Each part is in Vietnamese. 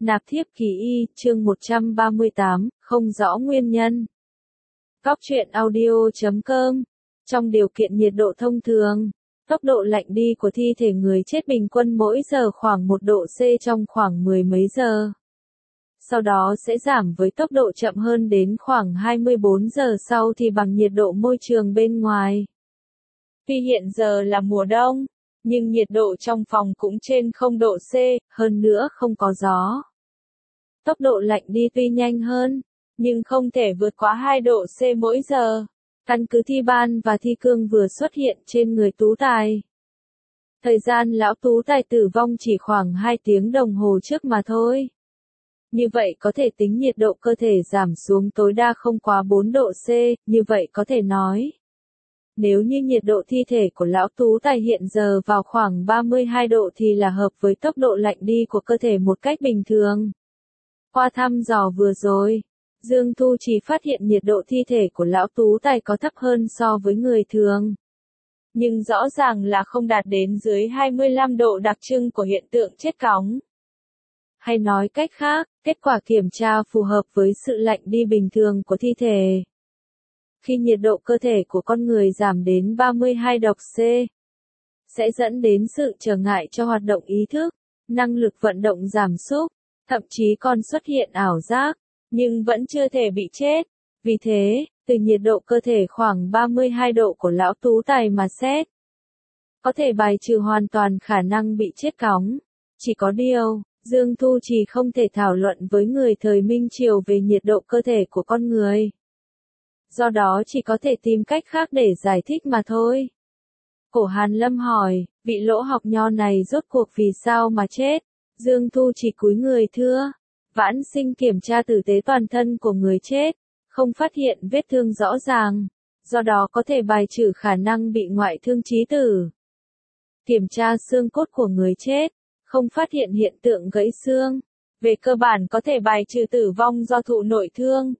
Nạp thiếp kỳ y, chương 138, không rõ nguyên nhân. Góc truyện audio.com. Trong điều kiện nhiệt độ thông thường, tốc độ lạnh đi của thi thể người chết bình quân mỗi giờ khoảng 1 độ C trong khoảng mười mấy giờ. Sau đó sẽ giảm với tốc độ chậm hơn đến khoảng 24 giờ sau thì bằng nhiệt độ môi trường bên ngoài. Tuy hiện giờ là mùa đông, nhưng nhiệt độ trong phòng cũng trên 0 độ C, hơn nữa không có gió. Tốc độ lạnh đi tuy nhanh hơn, nhưng không thể vượt quá 2 độ C mỗi giờ. Căn cứ thi ban và thi cương vừa xuất hiện trên người Tú Tài. Thời gian lão Tú Tài tử vong chỉ khoảng 2 tiếng đồng hồ trước mà thôi. Như vậy có thể tính nhiệt độ cơ thể giảm xuống tối đa không quá 4 độ C, như vậy có thể nói. Nếu như nhiệt độ thi thể của lão Tú Tài hiện giờ vào khoảng 32 độ thì là hợp với tốc độ lạnh đi của cơ thể một cách bình thường. Qua thăm dò vừa rồi, Dương Thu chỉ phát hiện nhiệt độ thi thể của lão Tú Tài có thấp hơn so với người thường. Nhưng rõ ràng là không đạt đến dưới 25 độ đặc trưng của hiện tượng chết cóng. Hay nói cách khác, kết quả kiểm tra phù hợp với sự lạnh đi bình thường của thi thể. Khi nhiệt độ cơ thể của con người giảm đến 32 độ C, sẽ dẫn đến sự trở ngại cho hoạt động ý thức, năng lực vận động giảm sút, thậm chí còn xuất hiện ảo giác, nhưng vẫn chưa thể bị chết. Vì thế, từ nhiệt độ cơ thể khoảng 32 độ của lão Tú Tài mà xét, có thể bài trừ hoàn toàn khả năng bị chết cóng. Chỉ có điều, Dương Thu chỉ không thể thảo luận với người thời Minh Triều về nhiệt độ cơ thể của con người. Do đó chỉ có thể tìm cách khác để giải thích mà thôi. Cổ Hàn Lâm hỏi, vị Lỗ Học Nho này rốt cuộc vì sao mà chết? Dương Thu chỉ cúi người thưa. Vãn Sinh kiểm tra tử tế toàn thân của người chết, không phát hiện vết thương rõ ràng, do đó có thể bài trừ khả năng bị ngoại thương chí tử. Kiểm tra xương cốt của người chết, không phát hiện hiện tượng gãy xương, về cơ bản có thể bài trừ tử vong do thụ nội thương.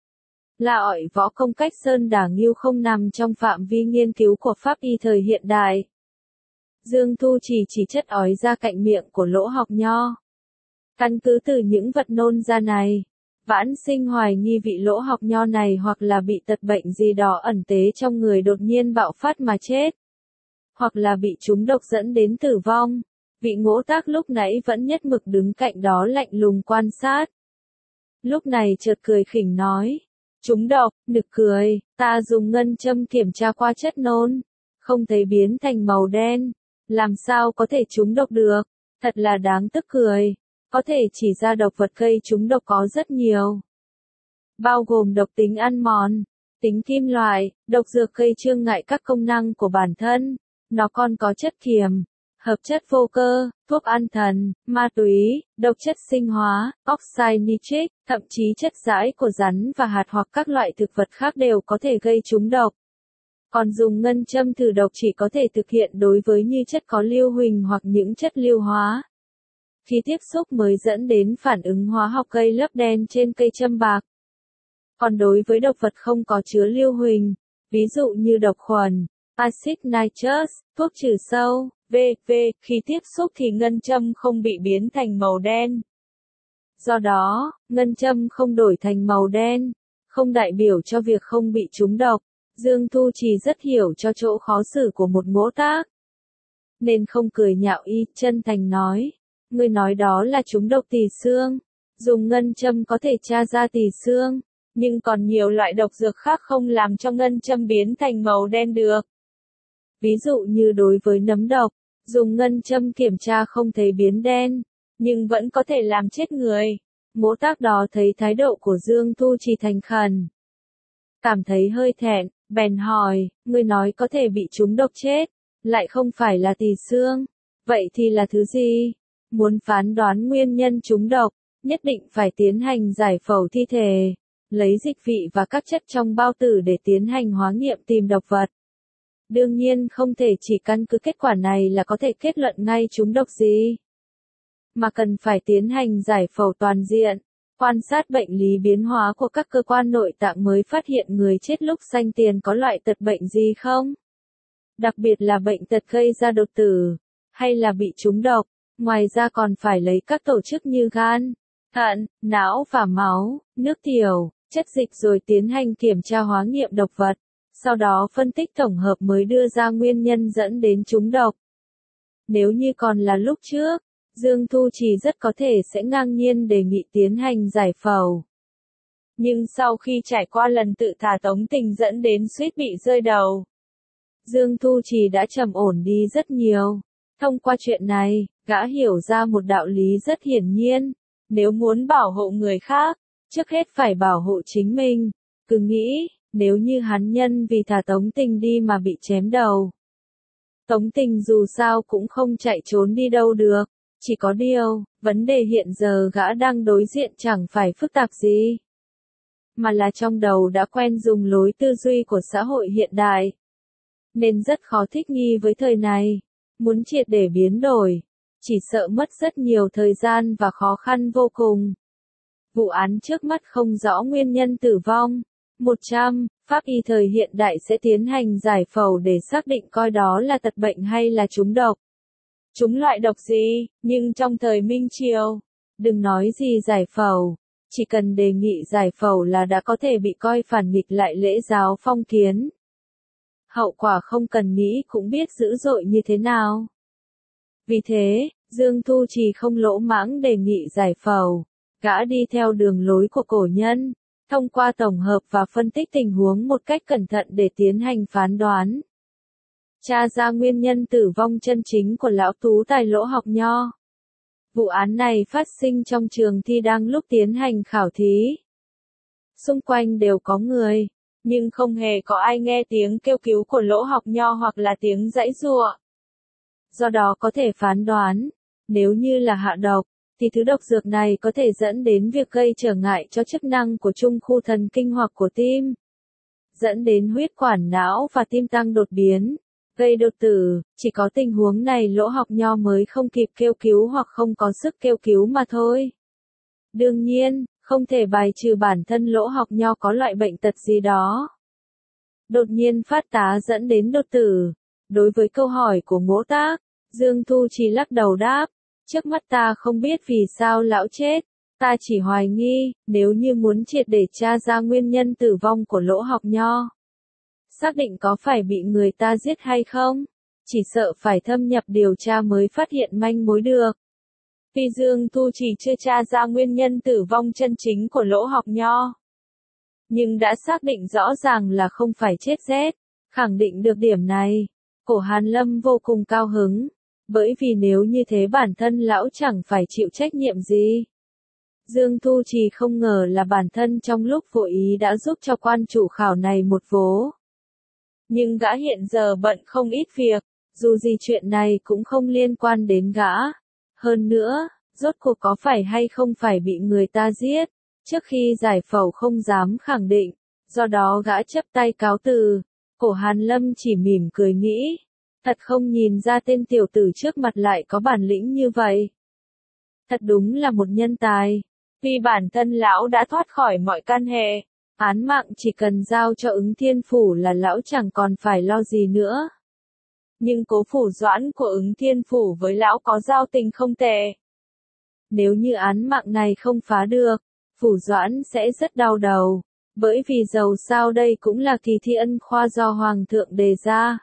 Là ỏi võ công cách sơn đả ngưu không nằm trong phạm vi nghiên cứu của pháp y thời hiện đại. Dương Thu chỉ chất ói ra cạnh miệng của Lỗ Học Nho. Căn cứ từ những vật nôn ra này, Vãn Sinh hoài nghi vị Lỗ Học Nho này hoặc là bị tật bệnh gì đó ẩn tế trong người đột nhiên bạo phát mà chết, hoặc là bị trúng độc dẫn đến tử vong. Vị Ngỗ Tác lúc nãy vẫn nhất mực đứng cạnh đó lạnh lùng quan sát. Lúc này chợt cười khỉnh nói, trúng độc, nực cười, ta dùng ngân châm kiểm tra qua chất nôn, không thấy biến thành màu đen, làm sao có thể trúng độc được, thật là đáng tức cười. Có thể chỉ ra độc vật gây trúng độc có rất nhiều. Bao gồm độc tính ăn mòn, tính kim loại, độc dược gây chướng ngại các công năng của bản thân. Nó còn có chất kiềm, hợp chất vô cơ, thuốc an thần, ma túy, độc chất sinh hóa, oxide nitric, thậm chí chất rãi của rắn và hạt hoặc các loại thực vật khác đều có thể gây trúng độc. Còn dùng ngân châm thử độc chỉ có thể thực hiện đối với như chất có lưu huỳnh hoặc những chất lưu hóa. Khi tiếp xúc mới dẫn đến phản ứng hóa học gây lớp đen trên cây châm bạc. Còn đối với độc vật không có chứa lưu huỳnh, ví dụ như độc khuẩn, axit nitrous, thuốc trừ sâu, v.v. khi tiếp xúc thì ngân châm không bị biến thành màu đen. Do đó, ngân châm không đổi thành màu đen, không đại biểu cho việc không bị trúng độc. Dương Thu chỉ rất hiểu cho chỗ khó xử của một Ngỗ Tác, nên không cười nhạo y, chân thành nói. Ngươi nói đó là trúng độc tỳ xương, dùng ngân châm có thể tra ra tỳ xương, nhưng còn nhiều loại độc dược khác không làm cho ngân châm biến thành màu đen được. Ví dụ như đối với nấm độc, dùng ngân châm kiểm tra không thấy biến đen, nhưng vẫn có thể làm chết người. Ngỗ Tác đó thấy thái độ của Dương Thu chỉ thành khẩn, cảm thấy hơi thẹn, bèn hỏi, ngươi nói có thể bị trúng độc chết, lại không phải là tỳ xương, vậy thì là thứ gì? Muốn phán đoán nguyên nhân trúng độc, nhất định phải tiến hành giải phẫu thi thể, lấy dịch vị và các chất trong bao tử để tiến hành hóa nghiệm tìm độc vật. Đương nhiên không thể chỉ căn cứ kết quả này là có thể kết luận ngay trúng độc gì, mà cần phải tiến hành giải phẫu toàn diện, quan sát bệnh lý biến hóa của các cơ quan nội tạng mới phát hiện người chết lúc sanh tiền có loại tật bệnh gì không. Đặc biệt là bệnh tật gây ra đột tử, hay là bị trúng độc. Ngoài ra còn phải lấy các tổ chức như gan, thận, não và máu, nước tiểu, chất dịch rồi tiến hành kiểm tra hóa nghiệm độc vật. Sau đó phân tích tổng hợp mới đưa ra nguyên nhân dẫn đến trúng độc. Nếu như còn là lúc trước, Dương Thu Trì rất có thể sẽ ngang nhiên đề nghị tiến hành giải phẫu. Nhưng sau khi trải qua lần tự thả Tống Tình dẫn đến suýt bị rơi đầu, Dương Thu Trì đã trầm ổn đi rất nhiều. Thông qua chuyện này, gã hiểu ra một đạo lý rất hiển nhiên. Nếu muốn bảo hộ người khác, trước hết phải bảo hộ chính mình. Cứ nghĩ, nếu như hắn nhân vì thả Tống Tình đi mà bị chém đầu. Tống Tình dù sao cũng không chạy trốn đi đâu được. Chỉ có điều, vấn đề hiện giờ gã đang đối diện chẳng phải phức tạp gì, mà là trong đầu đã quen dùng lối tư duy của xã hội hiện đại. Nên rất khó thích nghi với thời này. Muốn triệt để biến đổi, chỉ sợ mất rất nhiều thời gian và khó khăn vô cùng. Vụ án trước mắt không rõ nguyên nhân tử vong. 100. Pháp y thời hiện đại sẽ tiến hành giải phẫu để xác định coi đó là tật bệnh hay là trúng độc. Trúng loại độc gì, nhưng trong thời Minh Triều, đừng nói gì giải phẫu, chỉ cần đề nghị giải phẫu là đã có thể bị coi phản nghịch lại lễ giáo phong kiến. Hậu quả không cần nghĩ cũng biết dữ dội như thế nào. Vì thế, Dương Thu Trì không lỗ mãng đề nghị giải phẫu, gã đi theo đường lối của cổ nhân, thông qua tổng hợp và phân tích tình huống một cách cẩn thận để tiến hành phán đoán. Tra ra nguyên nhân tử vong chân chính của lão tú tài Lỗ Học Nho. Vụ án này phát sinh trong trường thi đang lúc tiến hành khảo thí. Xung quanh đều có người, nhưng không hề có ai nghe tiếng kêu cứu của Lỗ Học Nho hoặc là tiếng giãy giụa. Do đó có thể phán đoán, nếu như là hạ độc, thì thứ độc dược này có thể dẫn đến việc gây trở ngại cho chức năng của trung khu thần kinh hoặc của tim, dẫn đến huyết quản não và tim tăng đột biến, gây đột tử. Chỉ có tình huống này Lỗ Học Nho mới không kịp kêu cứu hoặc không có sức kêu cứu mà thôi. Đương nhiên, không thể bài trừ bản thân Lỗ Học Nho có loại bệnh tật gì đó đột nhiên phát tá dẫn đến đột tử. Đối với câu hỏi của Ngỗ Tác, Dương Thu Trì lắc đầu đáp, trước mắt ta không biết vì sao lão chết, ta chỉ hoài nghi, nếu như muốn triệt để tra ra nguyên nhân tử vong của Lỗ Học Nho, xác định có phải bị người ta giết hay không, chỉ sợ phải thâm nhập điều tra mới phát hiện manh mối được. Vì Dương Thu Trì chưa tra ra nguyên nhân tử vong chân chính của Lỗ Học Nho, nhưng đã xác định rõ ràng là không phải chết rét. Khẳng định được điểm này, Cổ Hàn Lâm vô cùng cao hứng, bởi vì nếu như thế bản thân lão chẳng phải chịu trách nhiệm gì. Dương Thu Trì không ngờ là bản thân trong lúc vô ý đã giúp cho quan chủ khảo này một vố. Nhưng gã hiện giờ bận không ít việc, dù gì chuyện này cũng không liên quan đến gã. Hơn nữa, rốt cuộc có phải hay không phải bị người ta giết, trước khi giải phẫu không dám khẳng định, do đó gã chấp tay cáo từ. Cổ Hàn Lâm chỉ mỉm cười nghĩ, thật không nhìn ra tên tiểu tử trước mặt lại có bản lĩnh như vậy. Thật đúng là một nhân tài, vì bản thân lão đã thoát khỏi mọi căn hệ, án mạng chỉ cần giao cho Ứng Thiên Phủ là lão chẳng còn phải lo gì nữa. Nhưng Cố Phủ Doãn của Ứng Thiên Phủ với lão có giao tình không tệ. Nếu như án mạng này không phá được, Phủ Doãn sẽ rất đau đầu, bởi vì dầu sao đây cũng là kỳ thi ân khoa do Hoàng thượng đề ra.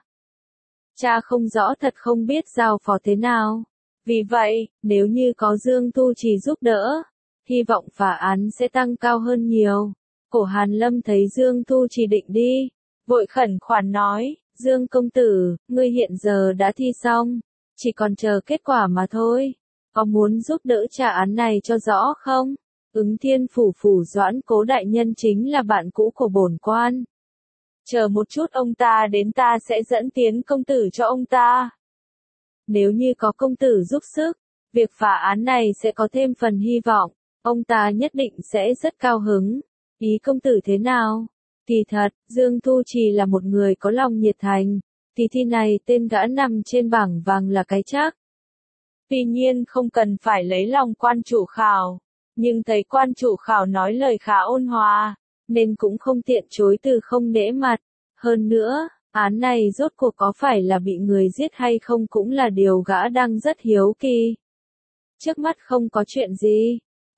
Cha không rõ thật không biết giao phó thế nào. Vì vậy, nếu như có Dương Thu Trì giúp đỡ, hy vọng phá án sẽ tăng cao hơn nhiều. Cổ Hàn Lâm thấy Dương Thu Trì định đi, vội khẩn khoản nói, Dương công tử, ngươi hiện giờ đã thi xong, chỉ còn chờ kết quả mà thôi. Có muốn giúp đỡ trả án này cho rõ không? Ứng Thiên Phủ Phủ Doãn Cố đại nhân chính là bạn cũ của bổn quan. Chờ một chút ông ta đến ta sẽ dẫn tiến công tử cho ông ta. Nếu như có công tử giúp sức, việc phá án này sẽ có thêm phần hy vọng, ông ta nhất định sẽ rất cao hứng. Ý công tử thế nào? Kỳ thật, Dương Thu Trì là một người có lòng nhiệt thành, kỳ thi này tên gã nằm trên bảng vàng là cái chắc. Tuy nhiên không cần phải lấy lòng quan chủ khảo, nhưng thấy quan chủ khảo nói lời khá ôn hòa, nên cũng không tiện chối từ không nể mặt. Hơn nữa, án này rốt cuộc có phải là bị người giết hay không cũng là điều gã đang rất hiếu kỳ. Trước mắt không có chuyện gì,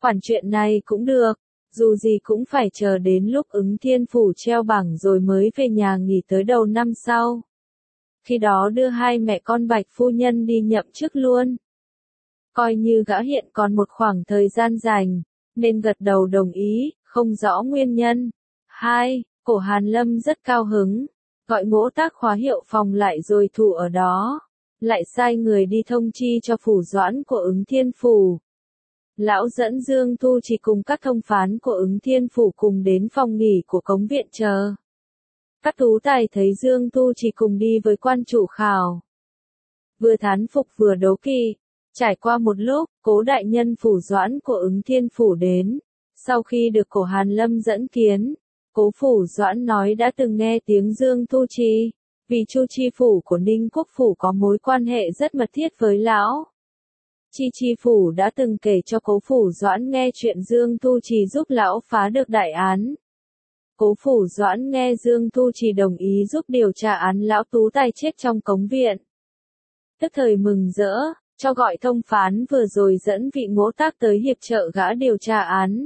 Khoản chuyện này cũng được, dù gì cũng phải chờ đến lúc Ứng Thiên Phủ treo bảng rồi mới về nhà nghỉ tới đầu năm sau. Khi đó đưa hai mẹ con Bạch phu nhân đi nhậm chức luôn. Coi như gã hiện còn một khoảng thời gian rảnh, nên gật đầu đồng ý, không rõ nguyên nhân. 2. Cổ Hàn Lâm rất cao hứng, gọi Ngỗ Tác khóa hiệu phòng lại rồi thủ ở đó, lại sai người đi thông chi cho phủ doãn của Ứng Thiên Phủ. Lão dẫn Dương Tu Trì cùng các thông phán của Ứng Thiên Phủ cùng đến phòng nghỉ của cống viện chờ. Các tú tài thấy Dương Tu Trì cùng đi với quan chủ khảo, vừa thán phục vừa đố kỵ. Trải qua một lúc, Cố đại nhân phủ doãn của Ứng Thiên Phủ đến. Sau khi được Cổ Hàn Lâm dẫn kiến, Cố phủ doãn nói đã từng nghe tiếng Dương Tu Trì, vì Chu chi phủ của Ninh Quốc phủ có mối quan hệ rất mật thiết với lão. Chi phủ đã từng kể cho Cố phủ doãn nghe chuyện Dương Tu Trì giúp lão phá được đại án. Cố phủ doãn nghe Dương Tu Trì đồng ý giúp điều tra án lão tú tài chết trong cống viện, tức thời mừng rỡ, cho gọi thông phán vừa rồi dẫn vị Ngỗ Tác tới hiệp trợ gã điều tra án.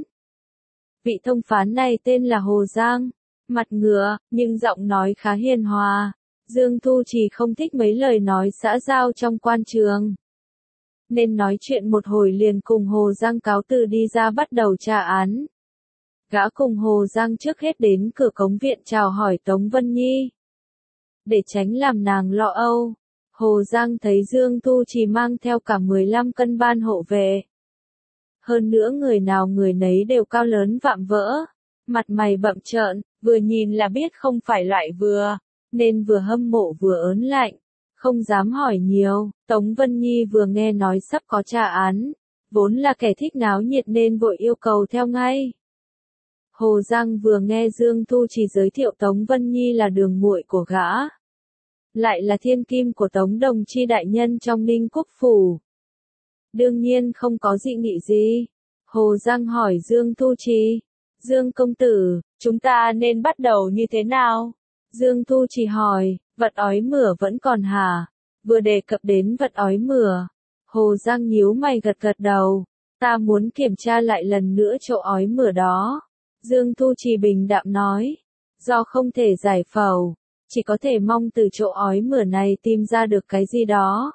Vị thông phán này tên là Hồ Giang, mặt ngựa, nhưng giọng nói khá hiền hòa. Dương Tu Trì không thích mấy lời nói xã giao trong quan trường, nên nói chuyện một hồi liền cùng Hồ Giang cáo từ đi ra bắt đầu tra án. Gã cùng Hồ Giang trước hết đến cửa cống viện chào hỏi Tống Vân Nhi, để tránh làm nàng lo âu. Hồ Giang thấy Dương Tu Trì mang theo cả 15 cân ban hộ vệ. Hơn nữa người nào người nấy đều cao lớn vạm vỡ, mặt mày bậm trợn, vừa nhìn là biết không phải loại vừa, nên vừa hâm mộ vừa ớn lạnh, không dám hỏi nhiều. Tống Vân Nhi vừa nghe nói sắp có tra án, vốn là kẻ thích náo nhiệt nên vội yêu cầu theo ngay. Hồ Giang vừa nghe Dương Tu Trì giới thiệu Tống Vân Nhi là đường muội của gã, lại là thiên kim của Tống Đồng Chi đại nhân trong Ninh Quốc phủ, đương nhiên không có dị nghị gì. Hồ Giang hỏi Dương Tu Trì, Dương công tử, chúng ta nên bắt đầu như thế nào? Dương Tu Trì hỏi, vật ói mửa vẫn còn hả? Vừa đề cập đến vật ói mửa, Hồ Giang nhíu mày gật gật đầu, ta muốn kiểm tra lại lần nữa chỗ ói mửa đó. Dương Tu Trì bình đạm nói, do không thể giải phẫu, chỉ có thể mong từ chỗ ói mửa này tìm ra được cái gì đó.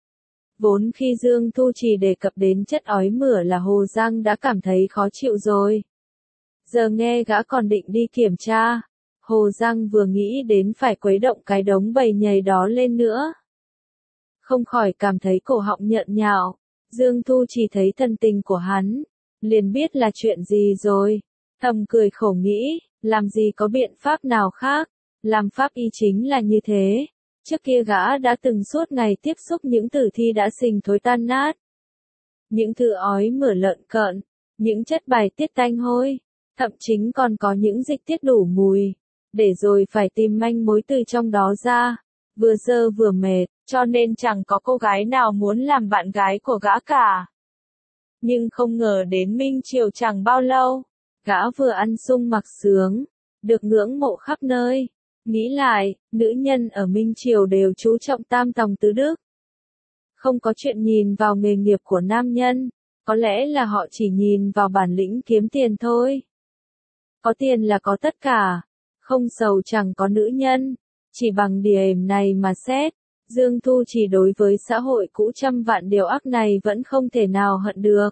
Vốn khi Dương Tu Trì đề cập đến chất ói mửa là Hồ Giang đã cảm thấy khó chịu rồi. Giờ nghe gã còn định đi kiểm tra, Hồ Giang vừa nghĩ đến phải khuấy động cái đống bầy nhầy đó lên nữa, không khỏi cảm thấy cổ họng nhợn nhạo. Dương Tu Trì thấy thần tình của hắn, liền biết là chuyện gì rồi, thầm cười khổ nghĩ, làm gì có biện pháp nào khác, làm pháp y chính là như thế. Trước kia gã đã từng suốt ngày tiếp xúc những tử thi đã sình thối tan nát, những thứ ói mửa lợn cợn, những chất bài tiết tanh hôi, thậm chính còn có những dịch tiết đủ mùi, để rồi phải tìm manh mối từ trong đó ra, vừa dơ vừa mệt, cho nên chẳng có cô gái nào muốn làm bạn gái của gã cả. Nhưng không ngờ đến Minh Triều chẳng bao lâu, gã vừa ăn sung mặc sướng, được ngưỡng mộ khắp nơi. Nghĩ lại, nữ nhân ở Minh Triều đều chú trọng tam tòng tứ đức, không có chuyện nhìn vào nghề nghiệp của nam nhân, có lẽ là họ chỉ nhìn vào bản lĩnh kiếm tiền thôi. Có tiền là có tất cả, không giàu chẳng có nữ nhân, chỉ bằng điểm này mà xét, Dương Tu Trì đối với xã hội cũ trăm vạn điều ác này vẫn không thể nào hận được.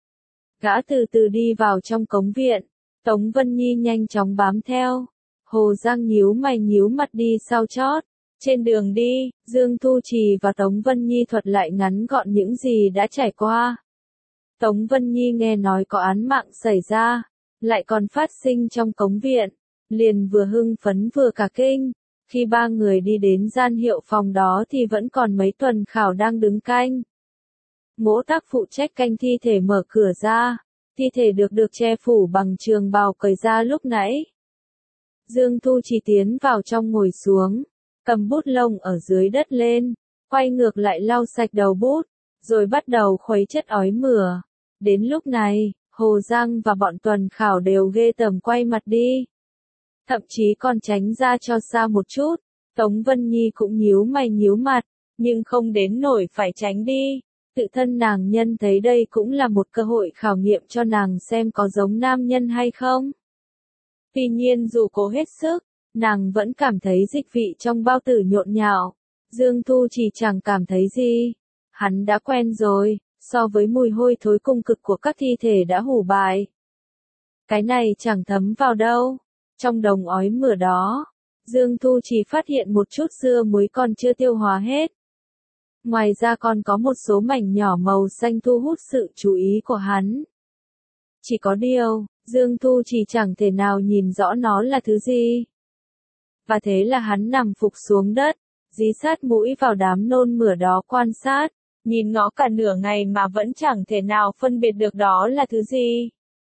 Gã từ từ đi vào trong cống viện, Tống Vân Nhi nhanh chóng bám theo. Hồ Giang nhíu mày nhíu mặt đi sau chót. Trên đường đi, Dương Tu Trì và Tống Vân Nhi thuật lại ngắn gọn những gì đã trải qua. Tống Vân Nhi nghe nói có án mạng xảy ra, lại còn phát sinh trong cống viện, liền vừa hưng phấn vừa cả kinh. Khi ba người đi đến gian hiệu phòng đó thì vẫn còn mấy tuần khảo đang đứng canh. Ngỗ Tác phụ trách canh thi thể mở cửa ra, thi thể được che phủ bằng trường bào cởi ra lúc nãy. Dương Tu Trì tiến vào trong ngồi xuống, cầm bút lông ở dưới đất lên, quay ngược lại lau sạch đầu bút, rồi bắt đầu khuấy chất ói mửa. Đến lúc này, Hồ Giang và bọn tuần khảo đều ghê tởm quay mặt đi, thậm chí còn tránh ra cho xa một chút. Tống Vân Nhi cũng nhíu mày nhíu mặt, nhưng không đến nổi phải tránh đi. Tự thân nàng nhân thấy đây cũng là một cơ hội khảo nghiệm cho nàng xem có giống nam nhân hay không. Tuy nhiên dù cố hết sức, nàng vẫn cảm thấy dịch vị trong bao tử nhộn nhạo. Dương Thu Trì chẳng cảm thấy gì. Hắn đã quen rồi, so với mùi hôi thối cung cực của các thi thể đã hủ bại. Cái này chẳng thấm vào đâu. Trong đồng ói mửa đó, Dương Thu Trì phát hiện một chút dưa muối còn chưa tiêu hóa hết. Ngoài ra còn có một số mảnh nhỏ màu xanh thu hút sự chú ý của hắn. Chỉ có điều, Dương Thu Trì chẳng thể nào nhìn rõ nó là thứ gì. Và thế là hắn nằm phục xuống đất, dí sát mũi vào đám nôn mửa đó quan sát, nhìn ngó cả nửa ngày mà vẫn chẳng thể nào phân biệt được đó là thứ gì.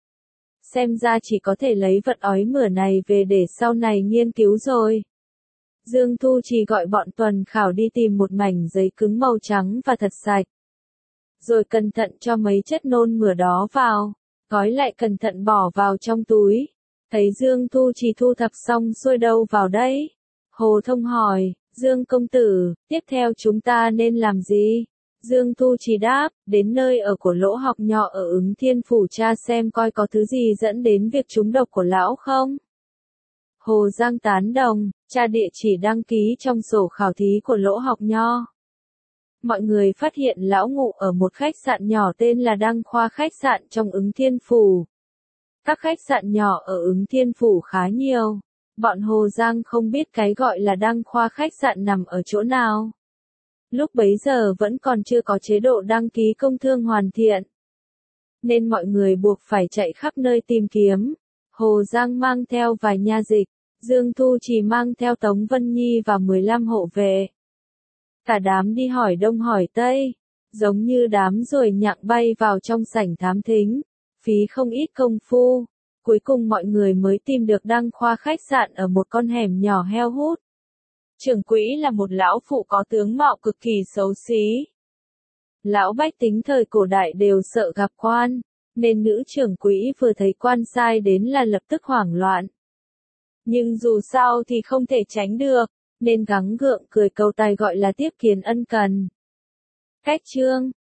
Xem ra chỉ có thể lấy vật ói mửa này về để sau này nghiên cứu rồi. Dương Thu Trì gọi bọn tuần khảo đi tìm một mảnh giấy cứng màu trắng và thật sạch. Rồi cẩn thận cho mấy chất nôn mửa đó vào, gói lại cẩn thận bỏ vào trong túi. Thấy Dương Thu Trì thu thập xong xuôi đâu vào đấy? Hồ Thông hỏi, Dương công tử, tiếp theo chúng ta nên làm gì? Dương Thu Trì đáp, đến nơi ở của Lỗ Học Nho ở Ứng Thiên Phủ tra xem coi có thứ gì dẫn đến việc trúng độc của lão không? Hồ Giang tán đồng, tra địa chỉ đăng ký trong sổ khảo thí của Lỗ Học Nho. Mọi người phát hiện lão ngụ ở một khách sạn nhỏ tên là Đăng Khoa khách sạn trong Ứng Thiên Phủ. Các khách sạn nhỏ ở Ứng Thiên Phủ khá nhiều. Bọn Hồ Giang không biết cái gọi là Đăng Khoa khách sạn nằm ở chỗ nào. Lúc bấy giờ vẫn còn chưa có chế độ đăng ký công thương hoàn thiện. Nên mọi người buộc phải chạy khắp nơi tìm kiếm. Hồ Giang mang theo vài nha dịch. Dương Thu Trì mang theo Tống Vân Nhi và 15 hộ vệ. Cả đám đi hỏi đông hỏi tây. Giống như đám ruồi nhặng bay vào trong sảnh thám thính. Phí không ít công phu. Cuối cùng mọi người mới tìm được Đăng Khoa khách sạn ở một con hẻm nhỏ heo hút. Trưởng quỹ là một lão phụ có tướng mạo cực kỳ xấu xí. Lão bách tính thời cổ đại đều sợ gặp quan, nên nữ trưởng quỹ vừa thấy quan sai đến là lập tức hoảng loạn. Nhưng dù sao thì không thể tránh được, nên gắng gượng cười cầu tài gọi là tiếp kiến ân cần. Cách chương